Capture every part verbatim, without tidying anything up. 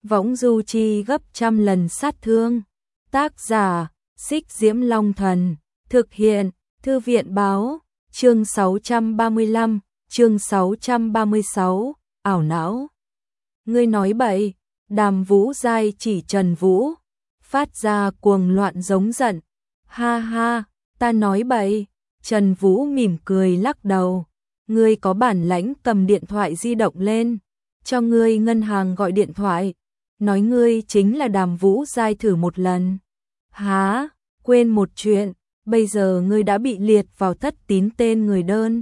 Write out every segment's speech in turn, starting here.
võng du chi gấp trăm lần sát thương. Tác giả, Xích Diễm Long Thần, thực hiện, Thư viện Báo, chương sáu trăm ba mươi lăm, chương sáu trăm ba mươi sáu, ảo não. Ngươi nói bậy, Đàm Vũ Giai chỉ Trần Vũ, phát ra cuồng loạn giống giận. Ha ha, ta nói bậy. Trần Vũ mỉm cười lắc đầu. Ngươi có bản lãnh cầm điện thoại di động lên, cho ngươi ngân hàng gọi điện thoại, nói ngươi chính là Đàm Vũ Giai thử một lần. Hả, quên một chuyện, bây giờ ngươi đã bị liệt vào thất tín tên người đơn.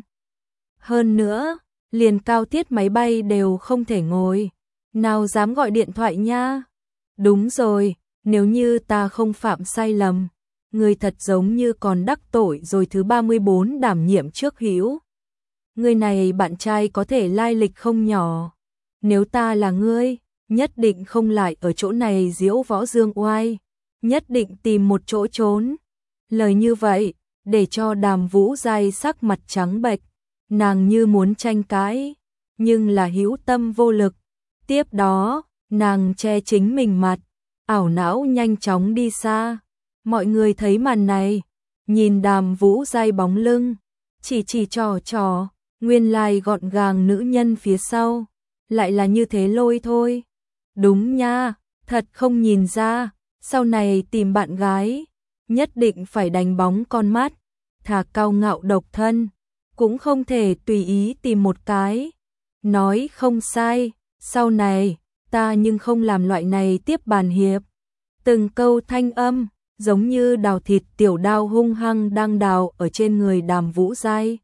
Hơn nữa, liền cao tiết máy bay đều không thể ngồi, nào dám gọi điện thoại nha. Đúng rồi, nếu như ta không phạm sai lầm, ngươi thật giống như còn đắc tội rồi thứ ba mươi bốn đảm nhiệm trước hữu. Người này bạn trai có thể lai lịch không nhỏ. Nếu ta là ngươi, nhất định không lại ở chỗ này diễu võ dương oai, nhất định tìm một chỗ trốn. Lời như vậy, để cho Đàm Vũ Giai sắc mặt trắng bệch, nàng như muốn tranh cãi, nhưng là hữu tâm vô lực. Tiếp đó, nàng che chính mình mặt, ảo não nhanh chóng đi xa. Mọi người thấy màn này, nhìn Đàm Vũ Giai bóng lưng, chỉ chỉ trò trò, nguyên lai gọn gàng nữ nhân phía sau, lại là như thế lôi thôi. Đúng nha, thật không nhìn ra, sau này tìm bạn gái, nhất định phải đánh bóng con mắt, thà cao ngạo độc thân, cũng không thể tùy ý tìm một cái. Nói không sai, sau này, ta nhưng không làm loại này tiếp bàn hiệp. Từng câu thanh âm, giống như đào thịt tiểu đao hung hăng đang đào ở trên người Đàm Vũ Giai,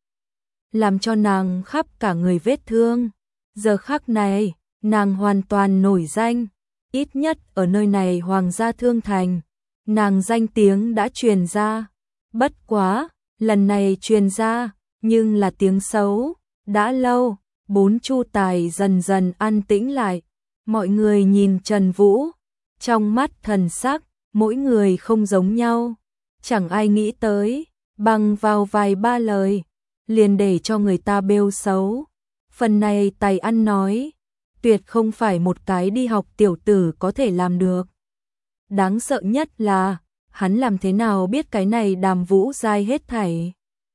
làm cho nàng khắp cả người vết thương. Giờ khắc này, nàng hoàn toàn nổi danh, ít nhất ở nơi này Hoàng gia Thương Thành, nàng danh tiếng đã truyền ra. Bất quá, lần này truyền ra, nhưng là tiếng xấu. Đã lâu, bốn chu tài dần dần an tĩnh lại, mọi người nhìn Trần Vũ, trong mắt thần sắc, mỗi người không giống nhau. Chẳng ai nghĩ tới, bằng vào vài ba lời, liền để cho người ta bêu xấu. Phần này tài ăn nói, tuyệt không phải một cái đi học tiểu tử có thể làm được. Đáng sợ nhất là, hắn làm thế nào biết cái này Đàm Vũ Giai hết thảy.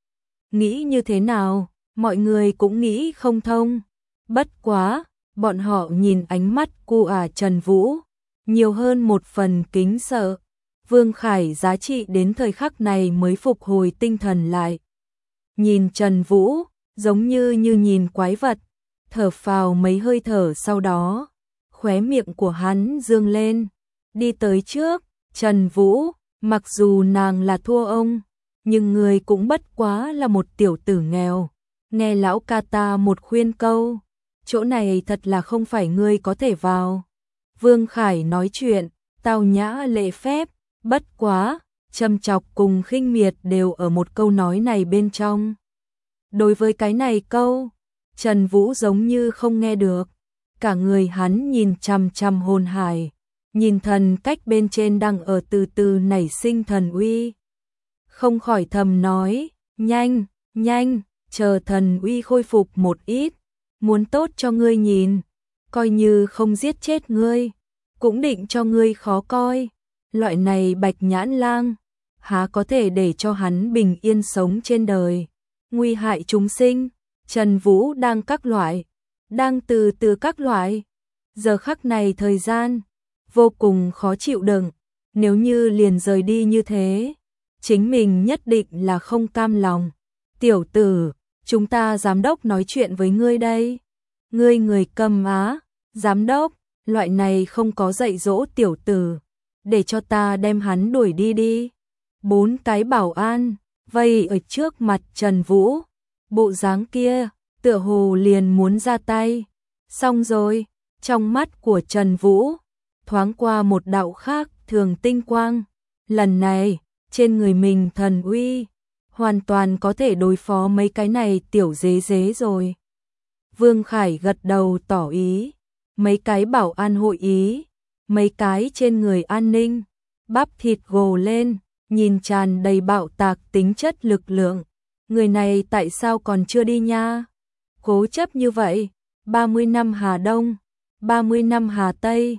Nghĩ như thế nào, mọi người cũng nghĩ không thông. Bất quá, bọn họ nhìn ánh mắt cu ả Trần Vũ, nhiều hơn một phần kính sợ. Vương Khải giá trị đến thời khắc này mới phục hồi tinh thần lại. Nhìn Trần Vũ, giống như như nhìn quái vật, thở phào mấy hơi thở sau đó, khóe miệng của hắn dương lên, đi tới trước. Trần Vũ, mặc dù nàng là thua ông, nhưng người cũng bất quá là một tiểu tử nghèo. Nghe lão ca ta một khuyên câu, chỗ này thật là không phải ngươi có thể vào. Vương Khải nói chuyện, tao nhã lễ phép, bất quá, châm chọc cùng khinh miệt đều ở một câu nói này bên trong. Đối với cái này câu, Trần Vũ giống như không nghe được, cả người hắn nhìn chằm chằm hồn hải, nhìn thần cách bên trên đang ở từ từ nảy sinh thần uy. Không khỏi thầm nói, nhanh, nhanh, chờ thần uy khôi phục một ít, muốn tốt cho ngươi nhìn, coi như không giết chết ngươi, cũng định cho ngươi khó coi. Loại này bạch nhãn lang, há có thể để cho hắn bình yên sống trên đời, nguy hại chúng sinh. Trần Vũ đang các loại, đang từ từ các loại. Giờ khắc này thời gian, vô cùng khó chịu đựng, nếu như liền rời đi như thế, chính mình nhất định là không cam lòng. Tiểu tử, chúng ta giám đốc nói chuyện với ngươi đây. Ngươi người cầm á, giám đốc, loại này không có dạy dỗ tiểu tử, để cho ta đem hắn đuổi đi đi. Bốn cái bảo an vây ở trước mặt Trần Vũ, bộ dáng kia tựa hồ liền muốn ra tay. Xong rồi, trong mắt của Trần Vũ thoáng qua một đạo khác thường tinh quang, lần này trên người mình thần uy, hoàn toàn có thể đối phó mấy cái này tiểu dế dế rồi. Vương Khải gật đầu tỏ ý, mấy cái bảo an hội ý, mấy cái trên người an ninh, bắp thịt gồ lên, nhìn tràn đầy bạo tạc tính chất lực lượng. Người này tại sao còn chưa đi nha? Cố chấp như vậy, ba mươi năm Hà Đông, ba mươi năm Hà Tây,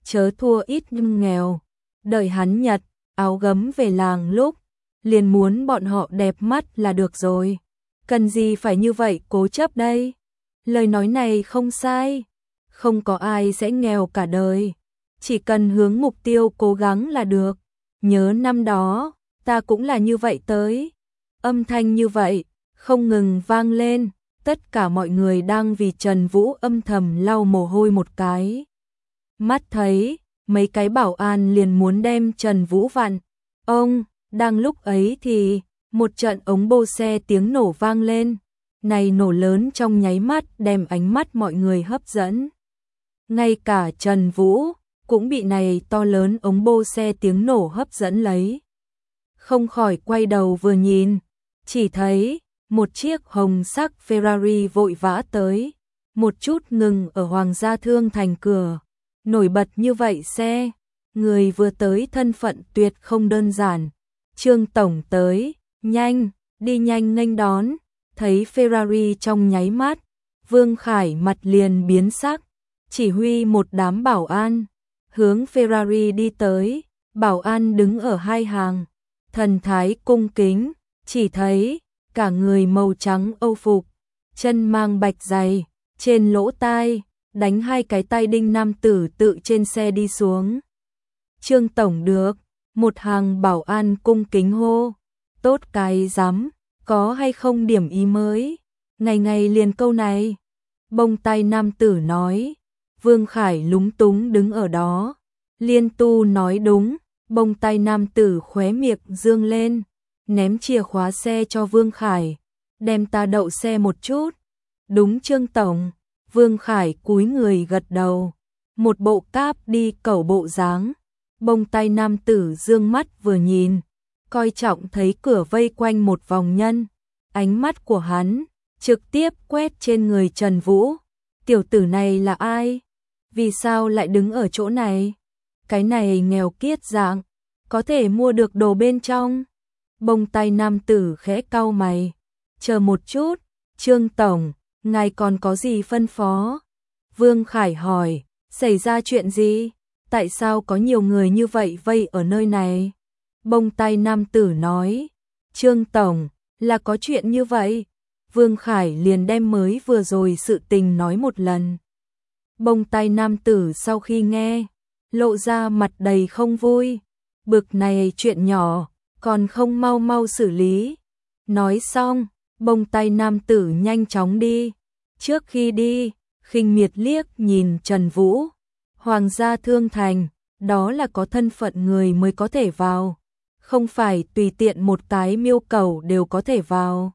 chớ thua ít nhưng nghèo. Đợi hắn nhặt áo gấm về làng lúc, liền muốn bọn họ đẹp mắt là được rồi. Cần gì phải như vậy cố chấp đây? Lời nói này không sai. Không có ai sẽ nghèo cả đời. Chỉ cần hướng mục tiêu cố gắng là được. Nhớ năm đó, ta cũng là như vậy tới. Âm thanh như vậy, không ngừng vang lên. Tất cả mọi người đang vì Trần Vũ âm thầm lau mồ hôi một cái. Mắt thấy, mấy cái bảo an liền muốn đem Trần Vũ vặn. Ông, đang lúc ấy thì, một trận ống bô xe tiếng nổ vang lên. Này nổ lớn trong nháy mắt đem ánh mắt mọi người hấp dẫn. Ngay cả Trần Vũ cũng bị này to lớn ống bô xe tiếng nổ hấp dẫn lấy. Không khỏi quay đầu vừa nhìn, chỉ thấy một chiếc hồng sắc Ferrari vội vã tới, một chút ngừng ở Hoàng gia Thương Thành cửa. Nổi bật như vậy xe, người vừa tới thân phận tuyệt không đơn giản. Trương tổng tới, nhanh, đi nhanh nghênh đón. Thấy Ferrari trong nháy mắt, Vương Khải mặt liền biến sắc, chỉ huy một đám bảo an hướng Ferrari đi tới. Bảo an đứng ở hai hàng, thần thái cung kính, chỉ thấy cả người màu trắng âu phục, chân mang bạch giày, trên lỗ tai đánh hai cái tay đinh nam tử tự trên xe đi xuống. Trương tổng được, một hàng bảo an cung kính hô. Tốt cái rắm, có hay không điểm ý mới? Ngày ngày liền câu này. Bông tay nam tử nói. Vương Khải lúng túng đứng ở đó. Liên Tu nói đúng. Bông tay nam tử khóe miệng dương lên, ném chìa khóa xe cho Vương Khải. Đem ta đậu xe một chút. Đúng Trương tổng. Vương Khải cúi người gật đầu. Một bộ cáp đi cẩu bộ dáng. Bông tay nam tử dương mắt vừa nhìn, coi trọng thấy cửa vây quanh một vòng nhân. Ánh mắt của hắn trực tiếp quét trên người Trần Vũ. Tiểu tử này là ai? Vì sao lại đứng ở chỗ này? Cái này nghèo kiết dạng, có thể mua được đồ bên trong. Bông tay nam tử khẽ cau mày. Chờ một chút, Trương tổng, ngài còn có gì phân phó? Vương Khải hỏi, xảy ra chuyện gì? Tại sao có nhiều người như vậy vây ở nơi này? Bông tay nam tử nói, Trương tổng, là có chuyện như vậy. Vương Khải liền đem mới vừa rồi sự tình nói một lần. Bông tay nam tử sau khi nghe, lộ ra mặt đầy không vui. Bực này chuyện nhỏ, còn không mau mau xử lý. Nói xong, bông tay nam tử nhanh chóng đi. Trước khi đi, khinh miệt liếc nhìn Trần Vũ. Hoàng gia Thương Thành, đó là có thân phận người mới có thể vào. Không phải tùy tiện một cái miêu cầu đều có thể vào.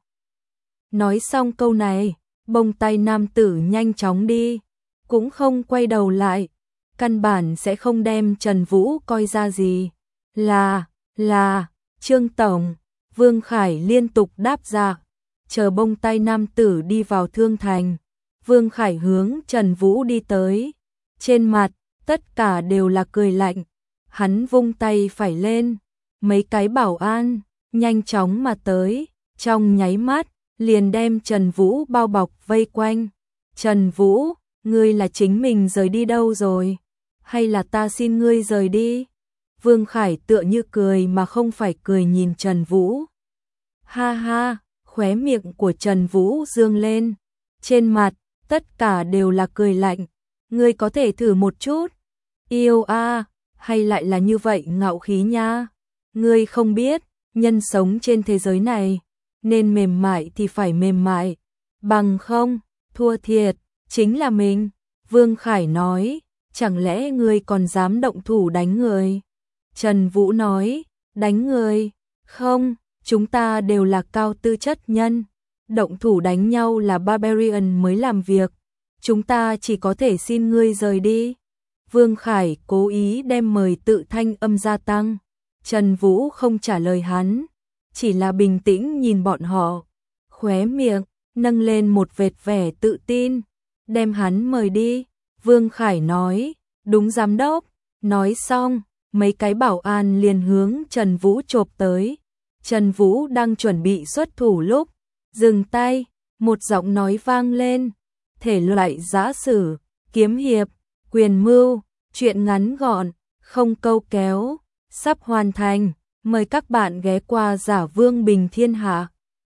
Nói xong câu này, bông tay nam tử nhanh chóng đi, cũng không quay đầu lại. Căn bản sẽ không đem Trần Vũ coi ra gì. Là, là, Trương tổng. Vương Khải liên tục đáp dạ. Chờ bông tay nam tử đi vào Thương Thành, Vương Khải hướng Trần Vũ đi tới. Trên mặt, tất cả đều là cười lạnh. Hắn vung tay phải lên, mấy cái bảo an nhanh chóng mà tới, trong nháy mắt liền đem Trần Vũ bao bọc vây quanh. Trần Vũ, ngươi là chính mình rời đi đâu rồi? Hay là ta xin ngươi rời đi? Vương Khải tựa như cười mà không phải cười nhìn Trần Vũ. Ha ha, khóe miệng của Trần Vũ dương lên. Trên mặt, tất cả đều là cười lạnh. Ngươi có thể thử một chút. Yêu a, hay lại là như vậy ngạo khí nha. Ngươi không biết, nhân sống trên thế giới này, nên mềm mại thì phải mềm mại. Bằng không, thua thiệt, chính là mình. Vương Khải nói, chẳng lẽ ngươi còn dám động thủ đánh người? Trần Vũ nói, đánh người? Không, chúng ta đều là cao tư chất nhân. Động thủ đánh nhau là barbarian mới làm việc. Chúng ta chỉ có thể xin ngươi rời đi. Vương Khải cố ý đem mời tự thanh âm gia tăng. Trần Vũ không trả lời hắn, chỉ là bình tĩnh nhìn bọn họ. Khóe miệng, nâng lên một vệt vẻ tự tin. Đem hắn mời đi. Vương Khải nói, đúng giám đốc. Nói xong, mấy cái bảo an liền hướng Trần Vũ chộp tới. Trần Vũ đang chuẩn bị xuất thủ lúc, dừng tay, một giọng nói vang lên. Thể loại giã sử, kiếm hiệp, quyền mưu, Chuyện ngắn gọn, không câu kéo, sắp hoàn thành. Mời các bạn ghé qua Giả Vương Bình Thiên Hạ.